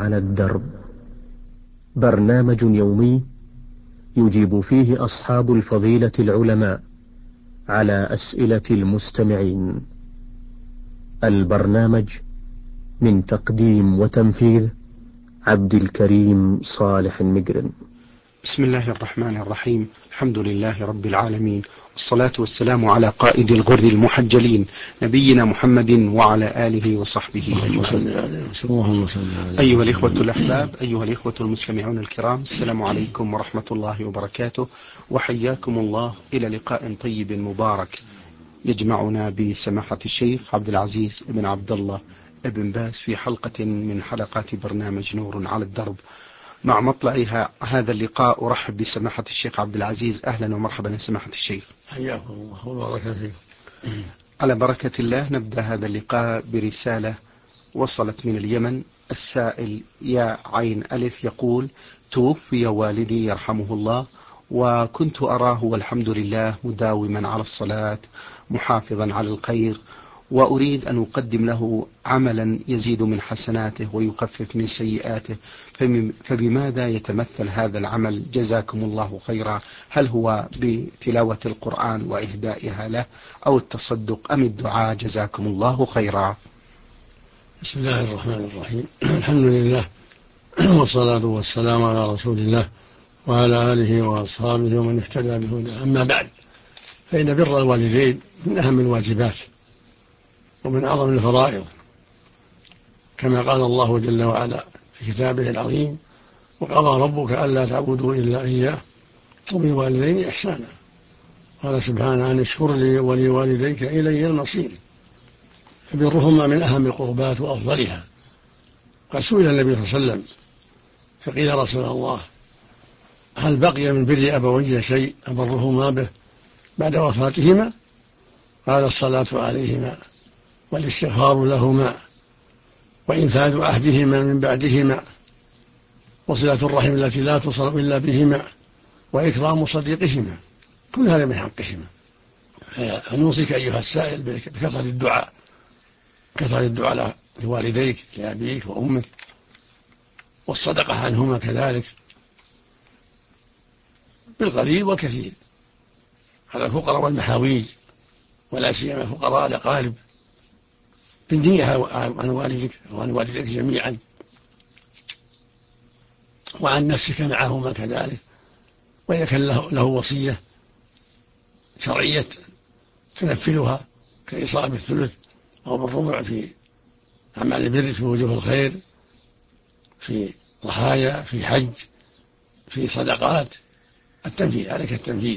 على الدرب، برنامج يومي يجيب فيه أصحاب الفضيلة العلماء على أسئلة المستمعين. البرنامج من تقديم وتنفيذ عبد الكريم صالح المقرن. بسم الله الرحمن الرحيم. الحمد لله رب العالمين، والصلاة والسلام على قائد الغر المحجلين نبينا محمد وعلى آله وصحبه أجمعين. أيها الإخوة الأحباب، أيها الإخوة المستمعون الكرام، السلام عليكم ورحمة الله وبركاته، وحياكم الله إلى لقاء طيب مبارك يجمعنا بسماحة الشيخ عبد العزيز بن عبد الله ابن باز في حلقة من حلقات برنامج نور على الدرب. مع مطلع هذا اللقاء أرحب بسماحة الشيخ عبد العزيز. أهلا ومرحبا سماحة الشيخ. حياكم الله وبارك فيك. على بركة الله نبدأ هذا اللقاء برسالة وصلت من اليمن. السائل يا عين ألف يقول: توفي والدي يرحمه الله، وكنت أراه والحمد لله مداوما على الصلاة محافظا على الخير، وأريد أن أقدم له عملا يزيد من حسناته ويخفف من سيئاته، فبماذا يتمثل هذا العمل جزاكم الله خيرا؟ هل هو بتلاوة القرآن وإهدائها له، أو التصدق، أم الدعاء؟ جزاكم الله خيرا. بسم الله الرحمن الرحيم. الحمد لله والصلاة والسلام على رسول الله وعلى آله وأصحابه ومن اهتدى بهداه. أما بعد، فإن بر الوالدين من أهم الواجبات ومن أعظم الفرائض، كما قال الله جل وعلا في كتابه العظيم: وقضى ربك ألا تعبدوا إلا إياه وبالوالدين إحسانا. قال سبحانه: أن اشكر لي ولوالديك إلي المصير. فبرهما من أهم القربات وأفضلها. قد سئل النبي صلى الله عليه وسلم فقيل: يا رسول الله، هل بقي من بر أبوي شيء أبرهما به بعد وفاتهما؟ قال: الصلاة عليهما والاستغفار لهما وإنفاذ عهدهما من بعدهما وصلة الرحم التي لا تصل إلا بهما وإكرام صديقهما. كل هذا من حقهما. فنوصيك أيها السائل بكثرة الدعاء، كثرة الدعاء لوالديك، لأبيك وأمك، والصدقة عنهما كذلك بالقليل والكثير، على الفقراء والمحاويج، ولا سيما الفقراء الأقارب، بالنية عن والدك وعن والديك جميعا، وعن نفسك معهما كذلك. وإذا كان له وصية شرعية تنفذها كإصابة بالثلث أو بالربع في أعمال البر، في وجوه الخير، في ضحايا، في حج، في صدقات، التنفيذ عليك التنفيذ.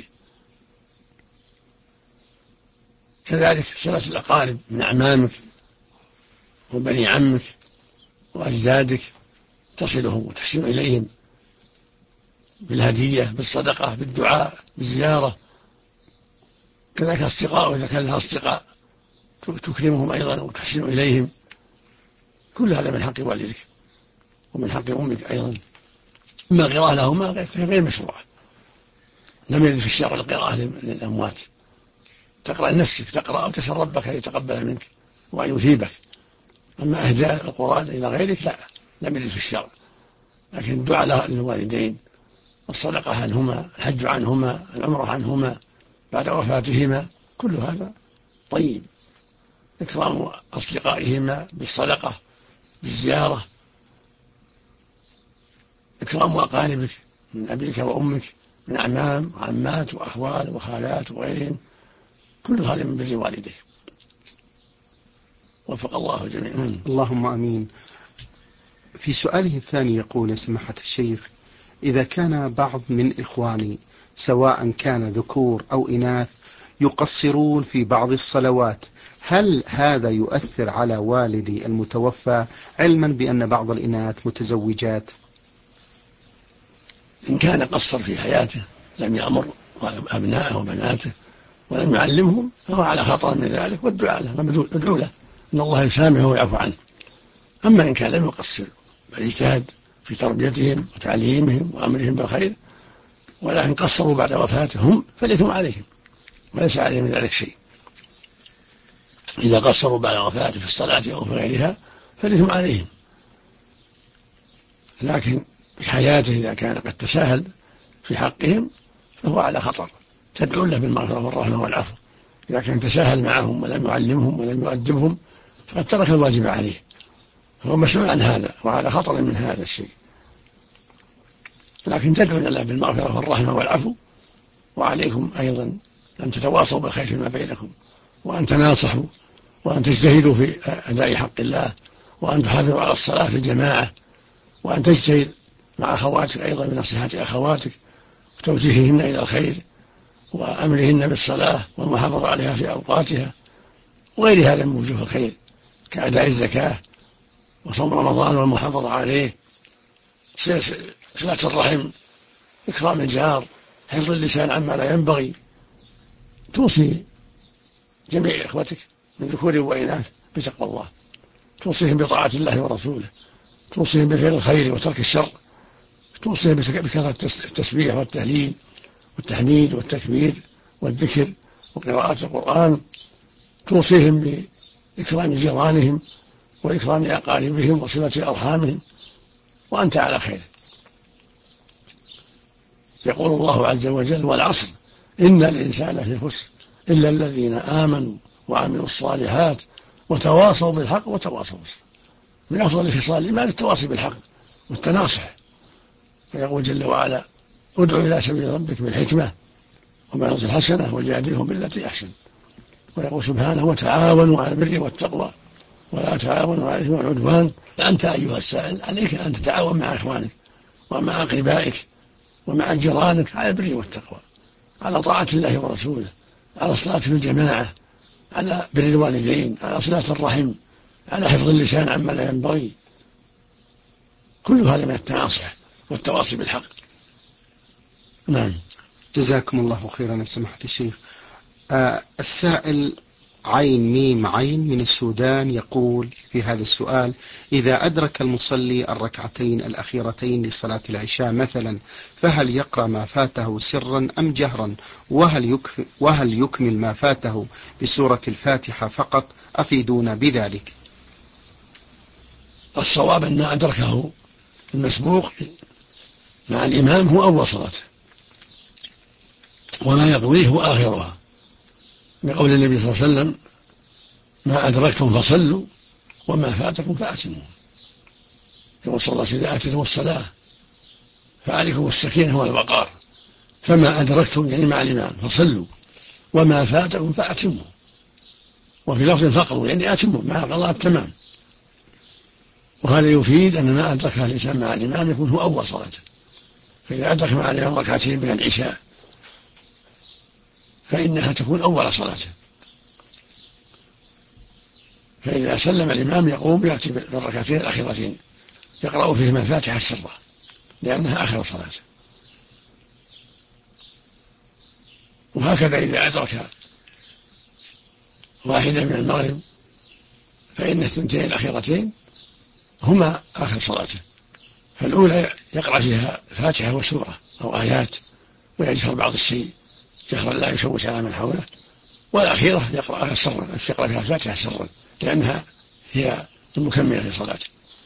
كذلك صلة الأقارب من أعمامك وبني عمك وأجدادك، تصلهم وتحسن إليهم بالهدية، بالصدقة، بالدعاء، بالزيارة. كذلك أصدقاء، إذا كان لها أصدقاء تكرمهم أيضا وتحسن إليهم. كل هذا من حق والدك ومن حق أمك أيضا. أما القراءة لهما فهي غير مشروعة، لم يرد في الشرع القراءة للأموات. تقرأ لنفسك، تقرأ أو تسأل ربك أن يتقبل منك وأن يثيبك. أما إهداء القرآن إلى غيرك لا، لم يرد في الشرع. لكن الدعاء للوالدين، الصدقة عنهما، الحج عنهما، العمرة عنهما بعد وفاتهما، كل هذا طيب. إكرام أصدقائهما بالصدقة، بالزيارة، إكرام أقاربك من أبيك وأمك، من أعمام وعمات وأخوال وخالات وغيرهم، كل هذا من بر والديك. وفق الله جميعا. اللهم آمين. في سؤاله الثاني يقول: يا سماحة الشيخ، إذا كان بعض من إخواني سواء كان ذكور أو إناث يقصرون في بعض الصلوات، هل هذا يؤثر على والدي المتوفى، علما بأن بعض الإناث متزوجات؟ إن كان قصر في حياته، لم يأمر أبنائه وبناته ولم يعلمهم، فهو على خطر من ذلك، والدعاء له، ادعو له إن الله يسامحه ويعفو عنه. أما إن كان لم يقصر بل اجتهد في تربيتهم وتعليمهم وأمرهم بالخير، ولكن قصروا بعد وفاتهم، فالإثم عليهم وليس عليهم من ذلك شيء. إذا قصروا بعد وفاته في الصلاة أو في غيرها فالإثم عليهم. لكن في حياته إذا كان قد تساهل في حقهم فهو على خطر، تدعو له بالمغفرة والرحمة والعفو. إذا كان تساهل معهم ولم يعلمهم ولم يؤدبهم فقد ترك الواجب عليه، فهو مسؤول عن هذا وعلى خطر من هذا الشيء. لكن تدعو له بالمغفرة والرحمة والعفو، وعليكم أيضا أن تتواصوا بالخير فيما بينكم، وأن تناصحوا، وأن تجتهدوا في أداء حق الله، وأن تحافظوا على الصلاة في الجماعة، وأن تجتهد مع أخواتك أيضا بنصيحة أخواتك وتوجيههن إلى الخير وأمرهن بالصلاة والمحافظة عليها في أوقاتها، وغير هذا من وجوه الخير كأداء الزكاة وصوم رمضان والمحافظة عليه، صلة الرحم، إكرام الجار، حفظ اللسان عما لا ينبغي. توصي جميع إخوتك من ذكور وإناث بتقوى الله، توصيهم بطاعة الله ورسوله، توصيهم بفعل الخير وترك الشر، توصيهم بكثرة التسبيح والتهليل والتحميد والتكبير والذكر وقراءة القرآن، توصيهم بإكرام جيرانهم وإكرام أقاربهم وصلة أرحامهم، وأنت على خير. يقول الله عز وجل: والعصر إن الإنسان في خسر إلا الذين آمنوا وعملوا الصالحات وتواصوا بالحق وتواصوا بالصبر. من أفضل خصال الإيمان التواصي بالحق والتناصح. فيقول جل وعلا: ادع إلى سبيل ربك بالحكمة وموعظة الحسنة وجادلهم بالتي أحسن. ويقول سبحانه: وتعاونوا على البر والتقوى ولا تعاونوا على الإثم والعدوان. فأنت أيها السائل عليك أن تتعاون مع إخوانك ومع أقربائك ومع جيرانك على البر والتقوى، على طاعة الله ورسوله، على الصلاة في الجماعة، على بر الوالدين، على صلة الرحم، على حفظ اللسان عما لا ينبغي. كل هذا من التناصح والتواصي بالحق. نعم. جزاكم الله خيرا يا سماحة الشيخ. السائل عين ميم عين من السودان يقول في هذا السؤال: إذا أدرك المصلي الركعتين الأخيرتين لصلاة العشاء مثلا، فهل يقرأ ما فاته سرا أم جهرا؟ وهل يكمل ما فاته بسورة الفاتحة فقط؟ أفيدونا بذلك. الصواب أن ما أدركه المسبوق مع الإمام هو أول صلاته، وما يقضيه هو آخرها، بقول النبي صلى الله عليه وسلم: ما أدركتم فصلوا وما فاتكم فأتموا. يقول صلى الله عليه وسلم: إذا أتيتم الصلاة فعليكم السكينة والوقار، فما أدركتم يعني مع الإمام فصلوا وما فاتكم فأتموا. وفي لفظ فقروا يعني أتموا مع قضاء التمام. وهذا يفيد أن ما أدركها الإنسان مع الإمام يكون هو أول صلاته. فإذا أدرك مع الإمام ركعتين من العشاء فإنها تكون أول صلاته. فإذا سلم الإمام يقوم يأتي بالركعتين الأخيرتين يقرأ فيهما الفاتحة سرا لأنها آخر صلاته. وهكذا إذا أدرك واحدة من المغرب فإن الثنتين الأخيرتين هما آخر صلاته. فالأولى يقرأ فيها فاتحة وسورة أو آيات ويجهر بعض الشيء جهرا لا يشوش على من حوله، والأخيرة يقرأها سرا، يقرأ فيها الفاتحة سرا لأنها هي المكملة في صلاته.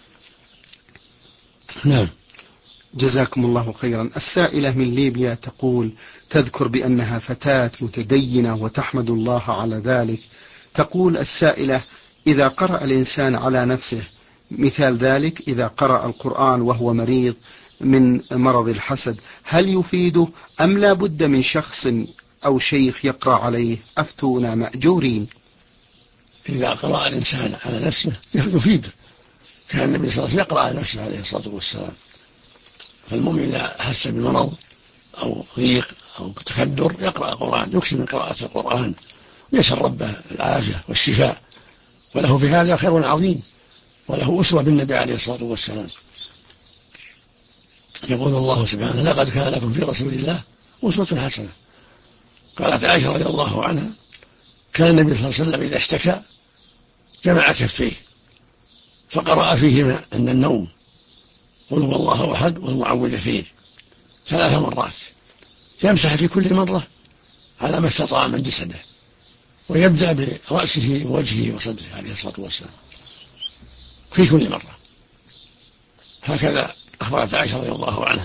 نعم. جزاكم الله خيرا. السائلة من ليبيا تقول: تذكر بأنها فتاة متدينة وتحمد الله على ذلك. تقول السائلة: إذا قرأ الإنسان على نفسه، مثال ذلك إذا قرأ القرآن وهو مريض من مرض الحسد، هل يفيده أم لا بد من شخص أو شيخ يقرأ عليه؟ أفتونا مأجورين. إذا قرأ الإنسان على نفسه يفيده، كان النبي صلى الله عليه وسلم يقرأ على نفسه عليه الصلاة والسلام. فالمؤمن إذا أحس بمرض أو ضيق أو تكدر يقرأ القرآن، يكثر من قراءة القرآن ويسأل ربه العافية والشفاء، وله في هذا خير عظيم، وله أسوة بالنبي عليه الصلاة والسلام. يقول الله سبحانه: لقد كان لكم في رسول الله أسوة حسنة. قالت عائشة رضي الله عنها: كان النبي صلى الله عليه وسلم إذا اشتكى جمع كفيه فقرأ فيهما عند النوم قل هو الله أحد والمعوذتين 3 مرات، يمسح في كل مرة على ما استطاع من جسده، ويبدأ برأسه ووجهه وصدره عليه الصلاة والسلام في كل مرة. هكذا أخبرت عائشة رضي الله عنها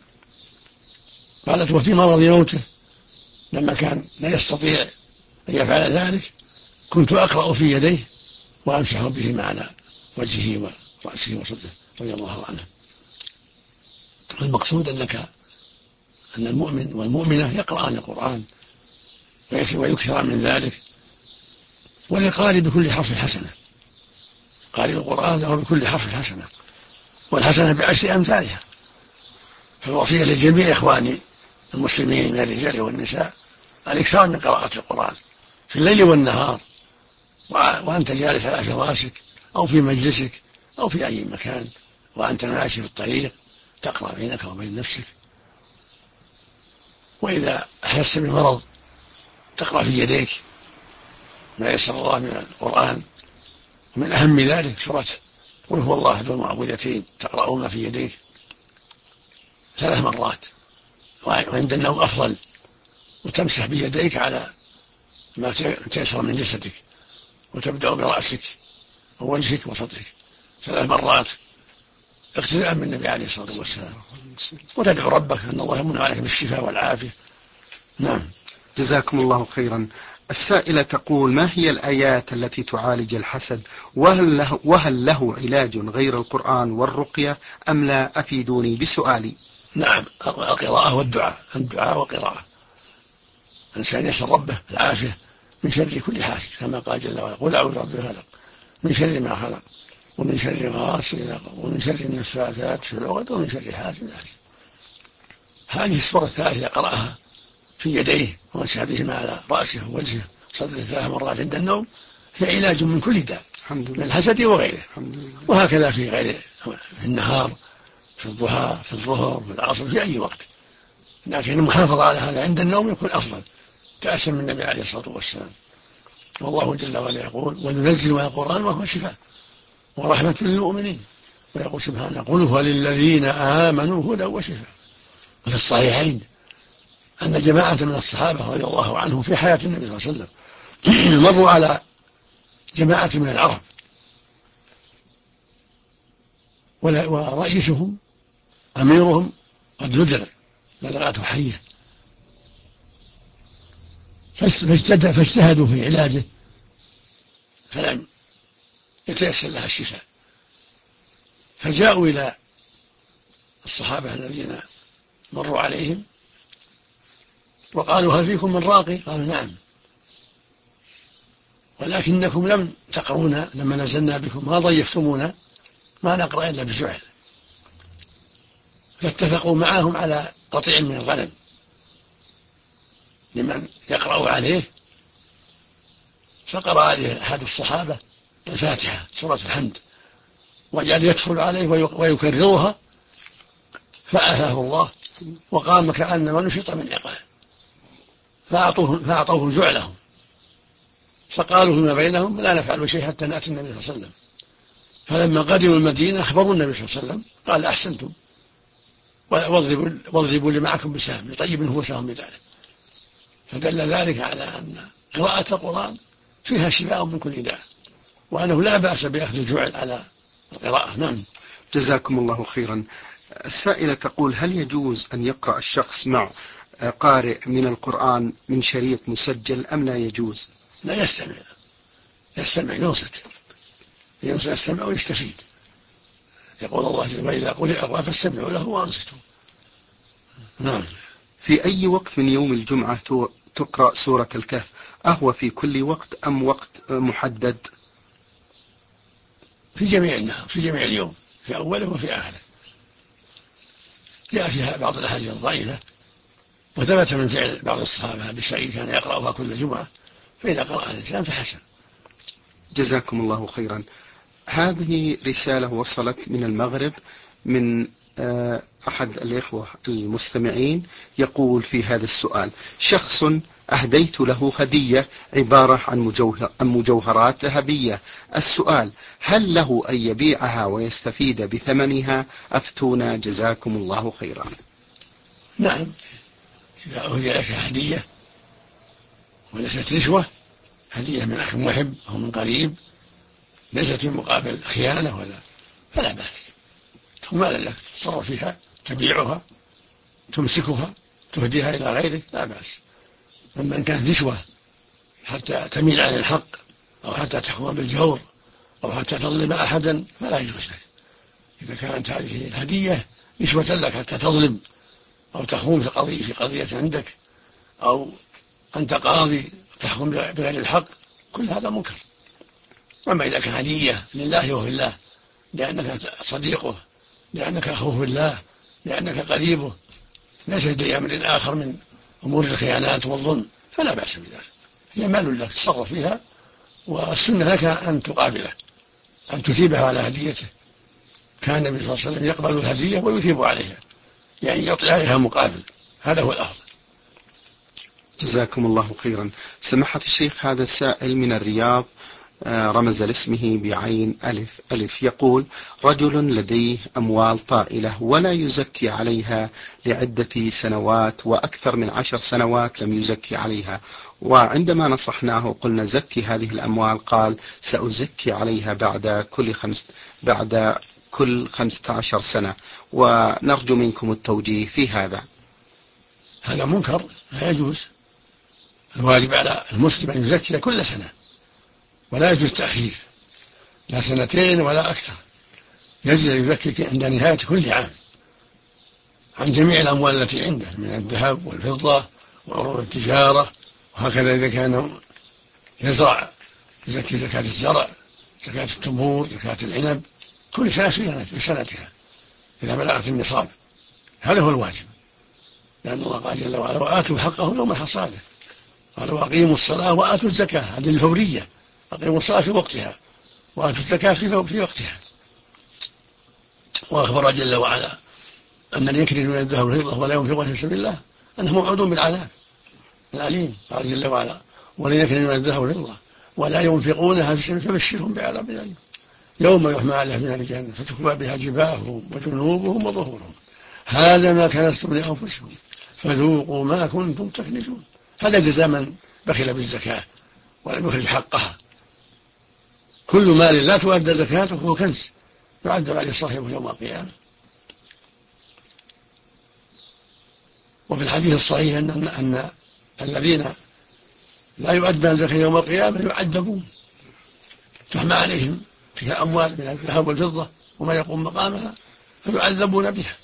قالت: وفي مرض موته لما كان لا يستطيع أن يفعل ذلك كنت أقرأ في يديه وأمسح بهما على وجهه ورأسه وصدره رضي الله عنه. المقصود أن المؤمن والمؤمنة يقرأان القرآن ويكثر من ذلك، وللقارئ بكل حرف حسنة. قارئ القرآن له بكل حرف حسنة، والحسنة بعشر أمثالها. فالوصية لجميع إخواني المسلمين من الرجال والنساء الإكثار من قراءة القرآن في الليل والنهار، وأنت جالس على فراشك أو في مجلسك أو في أي مكان، وأنت ماشي في الطريق تقرأ بينك وبين نفسك. وإذا أحس بالمرض تقرأ في يديك ما يسر الله من القرآن، ومن أهم ذلك سورة قل هو الله أحد المعوذتين تقرأهما في يديك 3 مرات، وعند النوم أفضل، وتمسح بيديك على ما تيسر من جسدك، وتبدأ برأسك ووجهك وصدرك 3 مرات اقتداء من النبي عليه الصلاة والسلام، وتدعو ربك أن الله يمن عليك بالشفاء والعافية. نعم. جزاكم الله خيرا. السائلة تقول: ما هي الآيات التي تعالج الحسد، وهل له علاج غير القرآن والرقية أم لا؟ أفيدوني بسؤالي. نعم، القراءة والدعاء، الدعاء والقراءة. الإنسان يسأل ربه العافية من شر كل حاسد، كما قال جل وعلا: قل أعوذ برب الفلق من شر ما خلق ومن شر غاسق ومن شر النفاثات في العقد ومن شر حاسد. هذه السورة الثالثة يقرأها في يديه ومسح بهما على رأسه ووجهه صدره 3 مرات عند النوم، هي علاج من كل داء من الحسد وغيره. وهكذا في غير في النهار، في الضحى، في الظهر، في العصر، في أي وقت، لكن المحافظة على هذا عند النوم يكون أفضل، تأسى من النبي عليه الصلاة والسلام. والله جل وعلا يقول: وننزل من القرآن وهو شفاء ورحمة للمؤمنين. ويقول سبحانه: قل هو للذين آمنوا هدى وشفاء. وفي الصحيحين أن جماعة من الصحابة رضي الله عنهم في حياة النبي صلى الله عليه وسلم مروا على جماعة من العرب، ورئيسهم أميرهم قد لدغته حية، فاجتهدوا في علاجه فلم يتيسر لها الشفاء، فجاءوا إلى الصحابة الذين مروا عليهم وقالوا: هل فيكم من راقي؟ قالوا: نعم، ولكنكم لم تقرونا لما نزلنا بكم، ما ضيفتمونا، ما نقرأ إلا بزعل. فاتفقوا معهم على قطيع من الغنم لمن يقرأ عليه، فقرأ عليه أحد الصحابة الفاتحة سورة الحمد، وجعل يدخل عليه ويكررها، فعافاه الله وقام كأنما نشط من عقال، فأعطوه جعلهم، فقالوا فيما بينهم: لا نفعل شيء حتى نأتي النبي صلى الله عليه وسلم. فلما قدموا المدينة أخبروا النبي صلى الله عليه وسلم، قال: أحسنتم، واضربوا اللي معكم بسهم يطيب هو سهم بذلك. فدل ذلك على أن قراءة القرآن فيها شفاء من كل داء، وأنه لا بأس بأخذ الجعل على القراءة. نعم. جزاكم الله خيرا. السائلة تقول: هل يجوز أن يقرأ الشخص مع قارئ من القرآن من شريط مسجل أم لا يجوز؟ لا، يستمع ينصت السمع ويستفيد. يقول الله جل وعلا: قل فاستمعوا له وأنصتوا. نعم. في أي وقت من يوم الجمعة تقرأ سورة الكهف؟ أهو في كل وقت أم وقت محدد؟ في جميع النهار، في جميع اليوم، في أوله وفي آخره. جاء فيها بعض الأحاديث الضعيفة، وثبت من فعل بعض الصحابة بالشيء كان يقرأها كل جمعة، فإذا قرأ الإنسان فحسن. جزاكم الله خيرا. هذه رسالة وصلت من المغرب من أحد الإخوة المستمعين، يقول في هذا السؤال: شخص أهديت له هدية عبارة عن مجوهرات ذهبية. السؤال: هل له أن يبيعها ويستفيد بثمنها؟ أفتونا جزاكم الله خيرا. نعم، إذا أهدي لك هدية وليست رشوة، هدية من أخ محب أو من قريب، ليست في مقابل خيانة فلا بأس، ما لك تتصرف فيها، تبيعها، تمسكها، تهديها إلى غيرك، لا بأس. أما إن كانت نشوة حتى تميل عن الحق أو حتى تحكم بالجور أو حتى تظلم أحدا فلا يجوز لك. إذا كانت هذه الهدية نشوة لك حتى تظلم أو تخون في قضية عندك، أو أنت قاضي تحكم بغير الحق، كل هذا منكر. أما إذا كان هدية لله وفي الله، لأنك صديقه، لأنك أخوه بالله، لأنك قريبه، ليست لأمر آخر من أمور الخيانات والظلم، فلا بأس بذلك. هي مال لك تصرف فيها، والسنة لك أن تقابله، أن تثيبها على هديته. كان النبي صلى الله عليه وسلم يقبل الهدية ويثيب عليها، يعني يعطي عليها مقابل، هذا هو الأفضل. جزاكم الله خيرا. سماحة الشيخ، هذا سائل من الرياض رمز لاسمه بعين ألف ألف، يقول: رجل لديه أموال طائلة ولا يزكي عليها لعدة سنوات، وأكثر من 10 سنوات لم يزكي عليها، وعندما نصحناه قلنا زكي هذه الأموال قال: سأزكي عليها بعد كل 15 سنة، ونرجو منكم التوجيه في هذا. هذا منكر، لا يجوز. الواجب على المسلم أن يزكي كل سنة، ولا يجوز تأخير، لا 2 ولا أكثر. يجب أن يزكي عند نهاية كل عام عن جميع الأموال التي عنده من الذهب والفضة وعروض التجارة. وهكذا إذا كان يزرع يزكي زكاة الزرع، زكاة التمور، زكاة العنب، كل سنة في سنتها إذا بلغت النصاب. هذا هو الواجب، لأن الله قال جل وعلا: وآتوا حقه يوم حصاده. قال: وأقيموا الصلاة وآتوا الزكاة. هذه الفورية، أقيموا الصلاة في وقتها وآتوا الزكاة في وقتها. وأخبر جل وعلا أن اللي يكنز من الذهب والفضة ولا ينفقها في سبيل الله أنه موعود بالعذاب الأليم. قال جل وعلا: ولن يكنز من الذهب والفضة ولا ينفقونها في سبيل فبشرهم بعذاب أليم يوم يحمى عليها في نار جهنم فتكوى بها جباههم وجنوبهم وظهورهم هذا ما كنزتم لأنفسكم فذوقوا ما كنتم تكنزون. هذا جزاء من بخل بالزكاة ولم يخرج حقها. كل مال لا تؤدى زكاته هو كنز يعذب عليه صاحبه يوم القيامة. وفي الحديث الصحيح أن الذين لا يؤدى الزكاة يوم القيامة يعذبون، تحمى عليهم تلك الأموال من الذهب والفضة وما يقوم مقامها فيعذبون بها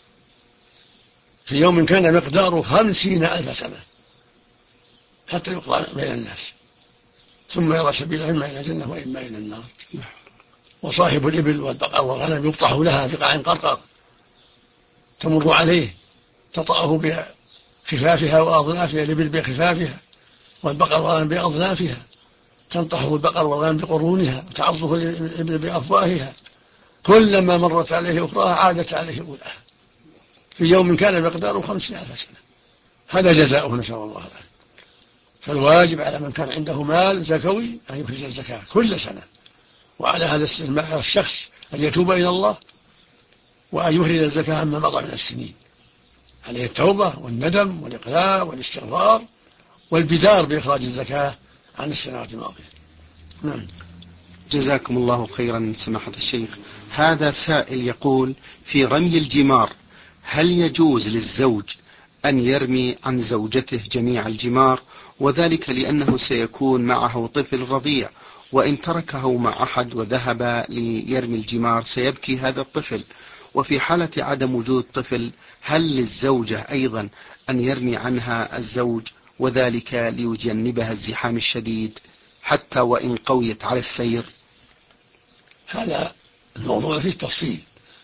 في يوم كان مقداره 50,000 سنة حتى يقضى بين الناس، ثم يرى سبيله إما إلى الجنة وإما إلى النار. وصاحب الإبل والبقر والغنم يقطع لها في قاع قرقر تمر عليه تطأه بخفافها وأظلافها، الإبل بخفافها والبقر والغنم بأظلافها، تنطحه البقر والغنم بقرونها وتعضه الإبل بأفواهها، كلما مرت عليه أخراها عادت عليه أولاها في يوم كان مقداره 50,000 سنة. هذا جزاؤه نسأل الله العافية. فالواجب على من كان عنده مال زكوي أن يخرج الزكاة كل سنة، وعلى هذا الشخص أن يتوب إلى الله وأن يخرج الزكاة عما مضى من السنين، عليه التوبة والندم والإقلاع والاستغفار والبدار بإخراج الزكاة عن السنوات الماضية. نعم. جزاكم الله خيرا سماحة الشيخ. هذا سائل يقول: في رمي الجمار هل يجوز للزوج أن يرمي عن زوجته جميع الجمار، وذلك لأنه سيكون معه طفل رضيع، وإن تركه مع أحد وذهب ليرمي الجمار سيبكي هذا الطفل، وفي حالة عدم وجود طفل هل للزوجة أيضا أن يرمي عنها الزوج، وذلك ليجنبها الزحام الشديد حتى وإن قويت على السير؟ هذا الموضوع فيه تفصيل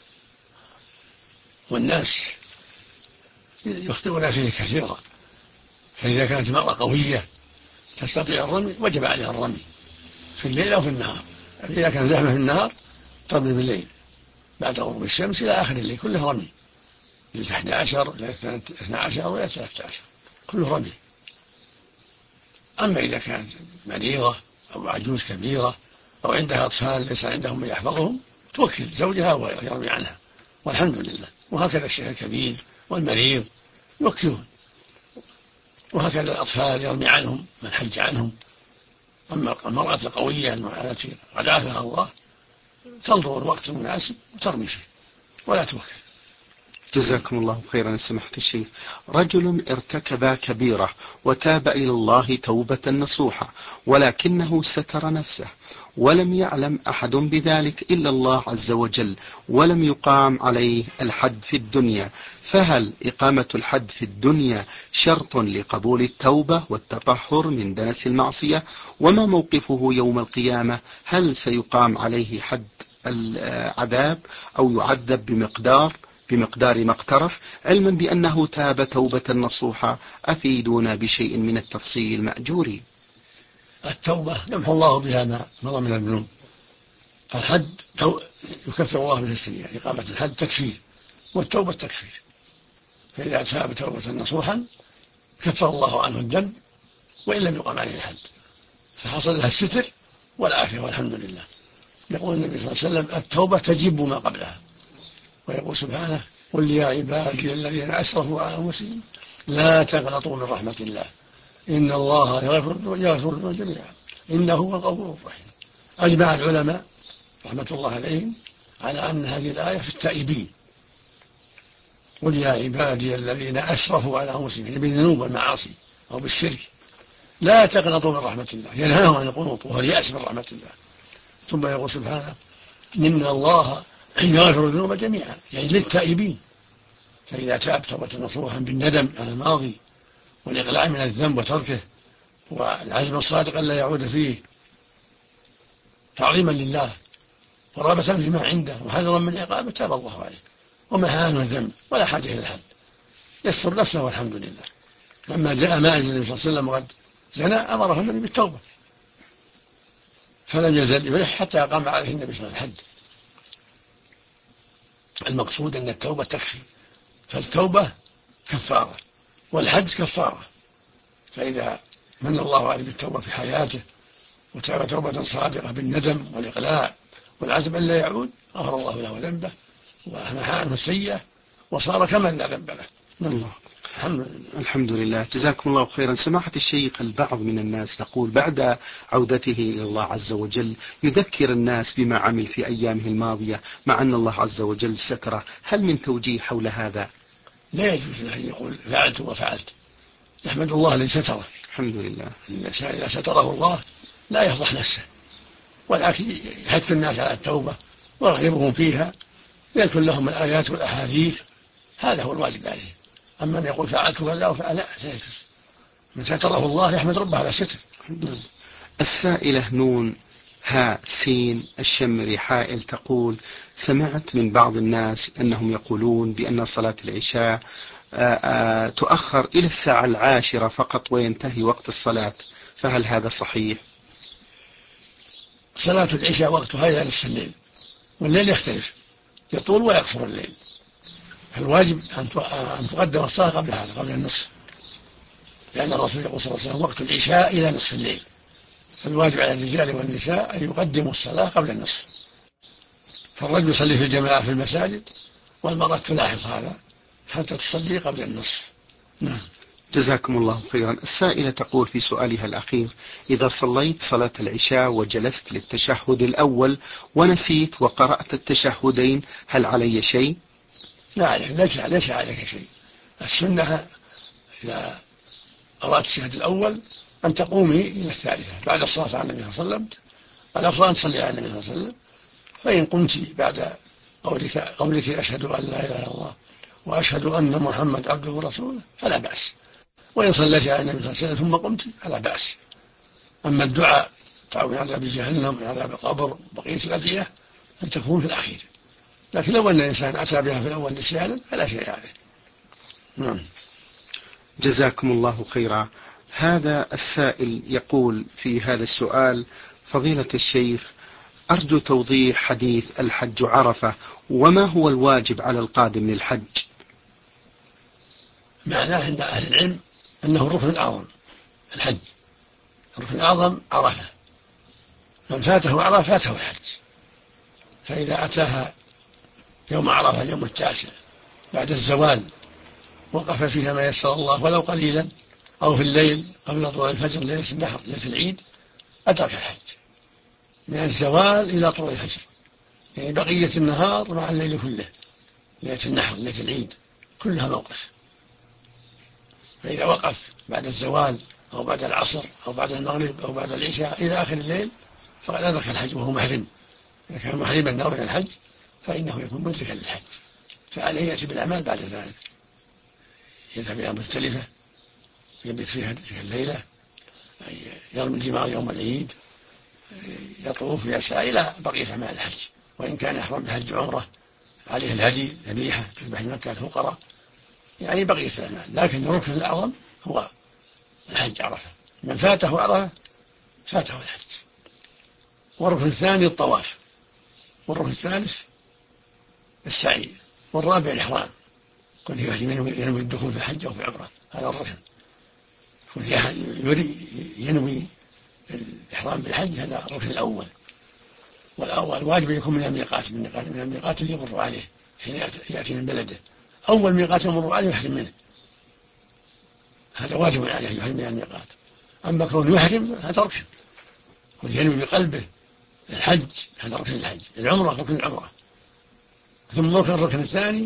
والناس يخطئون فيه كثيرا. فإذا كانت المرأة قوية تستطيع الرمي وجب عليها الرمي في الليل أو في النهار. إذا كان زحمة في النهار ترمي بالليل بعد غروب الشمس إلى آخر الليل كله رمي، إلى 11 إلى 12 وإلى 13 كله رمي. أما إذا كانت مريضة أو عجوز كبيرة أو عندها أطفال ليس عندهم من يحفظهم توكل زوجها ويرمي عنها والحمد لله. وهكذا الشيخ الكبير والمريض يوكلون، وهكذا الأطفال يرمي عنهم من حج عنهم. أما المرأة القوية التي قد عافاها الله تنظر الوقت المناسب وترمي فيه. ولا توكل. جزاكم الله خيرا سماحة الشيخ. رجل ارتكب كبيرة وتاب إلى الله توبة نصوحة، ولكنه ستر نفسه ولم يعلم أحد بذلك إلا الله عز وجل، ولم يقام عليه الحد في الدنيا، فهل إقامة الحد في الدنيا شرط لقبول التوبة والتطهر من دنس المعصية؟ وما موقفه يوم القيامة؟ هل سيقام عليه حد العذاب أو يعذب بمقدار ما اقترف، علما بأنه تاب توبة نصوحة؟ أفيدونا بشيء من التفصيل مأجورين. التوبة يمحو الله بها ما مضى من الذنوب. الحد يكفر الله به السيئة، إقامة الحد تكفير، والتوبة تكفير. فإذا تاب توبة نصوحا كفر الله عنه الذنب وإن لم يقم عليه الحد، فحصل لها الستر والعافية والحمد لله. يقول النبي صلى الله عليه وسلم: التوبة تجب ما قبلها. ويقول سبحانه: قل يا عبادي الذين أسرفوا على أنفسهم لا تقنطوا من رحمة الله إن الله يغفر الذنوب جميعا إنه هو الغفور الرحيم. أجمع العلماء رحمة الله عليهم على أن هذه الآية في التائبين. قل يا عبادي الذين أسرفوا على أنفسهم، يعني بالذنوب والمعاصي أو بالشرك، لا تقنطوا من رحمة الله، ينهاهم عن القنوط وهو اليأس من رحمة الله. ثم يقول سبحانه: إن الله يغفر الذنوب جميعا، يعني للتائبين. فإذا تاب توبة نصوحا بالندم على الماضي والإقلاع من الذنب وتركه والعزم الصادق ألا يعود فيه، تعظيما لله ورغبة فيما عنده وحذرا من عقابه، تاب الله عليه ومحى عنه الذنب ولا حاجة إلى الحد، يستر نفسه والحمد لله. لما جاء ماعز النبي صلى الله عليه وسلم وقد زنى أمره النبي بالتوبة، فلم يزل يلح حتى قام عليه النبي صلى الله عليه وسلم الحد. المقصود أن التوبة تكفي، فالتوبة كفارة والحج كفارة. فإذا من الله عليه بالتوبة في حياته وتاب توبة صادقة بالندم والإقلاع والعزم أن لا يعود، غفر الله له ذنبه ومحى عنه السيئة وصار كمن لا ذنب له. الله. الحمد لله. جزاكم الله خيرا سماحة الشيخ. البعض من الناس يقول بعد عودته إلى الله عز وجل يذكر الناس بما عمل في أيامه الماضية مع أن الله عز وجل ستره، هل من توجيه حول هذا؟ لا يجوز له أن يقول فعلت وفعلت، يحمد الله الذي ستره. الحمد لله. الإنسان إذا ستره الله لا يفضح نفسه، ولكن يحث الناس على التوبة ويرغبهم فيها، يذكر لهم الآيات والأحاديث، هذا هو الواجب عليه. أما أن يقول فعلت كذا وفعل، لا يجوز. من ستره الله يحمد ربه على الستر. السائلة نون ها سين الشمري حائل تقول: سمعت من بعض الناس أنهم يقولون بأن صلاة العشاء تؤخر إلى الساعة 10 فقط وينتهي وقت الصلاة، فهل هذا صحيح؟ صلاة العشاء وقتها إلى نصف الليل، والليل يختلف، يطول ويقصر الليل. الواجب أن تقدم الصلاة قبل هذا، قبل النصف، لأن الرسول يقول صلى الله عليه وسلم: وقت العشاء إلى نصف الليل. فالواجب على الرجال والنساء أن يقدموا الصلاة قبل النصف. فالرجل يصلي في الجماعة في المساجد، والمرأة تلاحظ هذا حتى تصلي قبل النصف. نعم. جزاكم الله خيرا. السائلة تقول في سؤالها الأخير: إذا صليت صلاة العشاء وجلست للتشهد الأول ونسيت وقرأت التشهدين، هل علي شيء؟ لا، ليس عليك شيء. السنة إذا قرأت التشهد الأول أن تقومي إلى الثالثة بعد الصلاة على النبي صلى الله عليه وسلم، الأفضل أن تصلي على النبي صلى الله عليه وسلم. فإن قمت بعد قولك أشهد أن لا إله إلا الله وأشهد أن محمد عبده ورسوله فلا بأس، وإن صليت على النبي صلى الله عليه وسلم ثم قمت فلا بأس. أما الدعاء تعوذ على عذاب جهنم وعذاب القبر بقية الأدعية أن تكون في الأخير، لكن لو أن الإنسان أتى بها في الأول نسيانا فلا شيء عليه. نعم. جزاكم الله خيرا. هذا السائل يقول في هذا السؤال: فضيلة الشيخ، أرجو توضيح حديث الحج عرفة، وما هو الواجب على القادم للحج؟ معناه عند أهل العلم أنه الركن الأعظم، الحج الركن الأعظم عرفة، من فاته عرفة فاته الحج. فإذا أتاها يوم عرفة اليوم 9 بعد الزوال وقف فيها ما يسر الله ولو قليلا، أو في الليل قبل طلوع الفجر ليلة النحر ليلة العيد، أدرك الحج من الزوال إلى طلوع الفجر، يعني بقية النهار مع الليل كله، ليلة النحر ليلة العيد كلها موقف. فإذا وقف بعد الزوال أو بعد العصر أو بعد المغرب أو بعد العشاء إلى آخر الليل فقد أدرك الحج وهو محرم. إذا كان محرما ناويا الحج فإنه يكون مدركا للحج، فعليه يأتي بالأعمال بعد ذلك، يذهب إلى مزدلفة يبيت فيها تلك الليلة، يرمي الجمار يوم العيد، يطوف يسعى إلى بقية أعمال الحج. وإن كان يحرم بحج عمرة عليه الهدي ذبيحة تذبح لمكة الفقراء، يعني بقية الأعمال. لكن الركن الأعظم هو الحج عرفة، من فاته عرفة فاته الحج. والركن الثاني الطواف، والركن الثالث السعي، والرابع الإحرام، كل ينوي الدخول في الحج أو في العمرة، هذا الركن. ينوي الإحرام بالحج، هذا الركن الأول. والواجب يكون من الميقات، من الميقات اللي يمر عليه حين يأتي من بلده. أول ميقات يمر عليه يحرم منه، هذا واجب عليه يحرم من الميقات. أما كون يحرم هذا ركن، ينوي بقلبه الحج، هذا ركن الحج. العمرة ركن العمرة. ثم الركن الثاني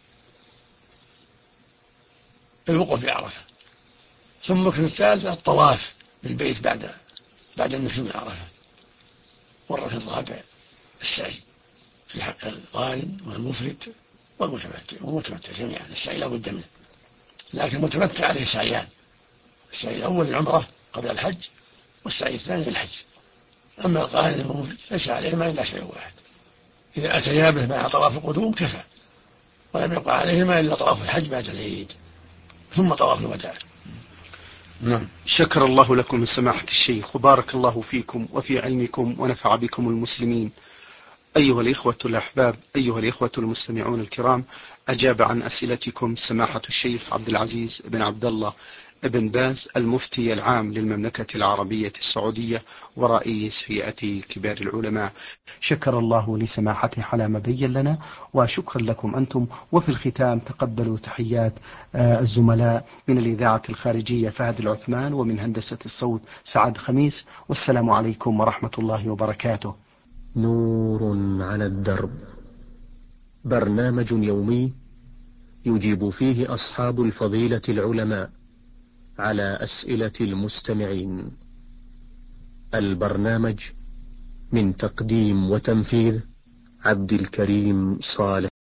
الوقوف في عرفة. ثم الركن الثالث الطواف بالبيت بعد النزول من عرفة. والركن الرابع السعي في حق القارن والمفرد والمتمتع جميعا. السعي لا بد منه، لكن المتمتع عليه سعيان: السعي الأول العمرة قبل الحج، والسعي الثاني الحج. أما القارن والمفرد ليس عليهما إلا شيء واحد، إذا أتيا به مع طواف القدوم كفى، ولم يقع عليهما إلا طواف الحج بعد العيد ثم طواف الوداع. نعم. شكر الله لكم من سماحة الشيخ، وبارك الله فيكم وفي علمكم ونفع بكم المسلمين. أيها الإخوة الأحباب، أيها الإخوة المستمعون الكرام، أجاب عن أسئلتكم سماحة الشيخ عبد العزيز بن عبد الله ابن باز، المفتي العام للمملكة العربية السعودية ورئيس هيئة كبار العلماء. شكر الله لسماحته على ما بين لنا، وشكرا لكم أنتم. وفي الختام تقبلوا تحيات الزملاء من الإذاعة الخارجية فهد العثمان، ومن هندسة الصوت سعد خميس، والسلام عليكم ورحمة الله وبركاته. نور على الدرب، برنامج يومي يجيب فيه أصحاب الفضيلة العلماء على أسئلة المستمعين. البرنامج من تقديم وتنفيذ عبد الكريم صالح.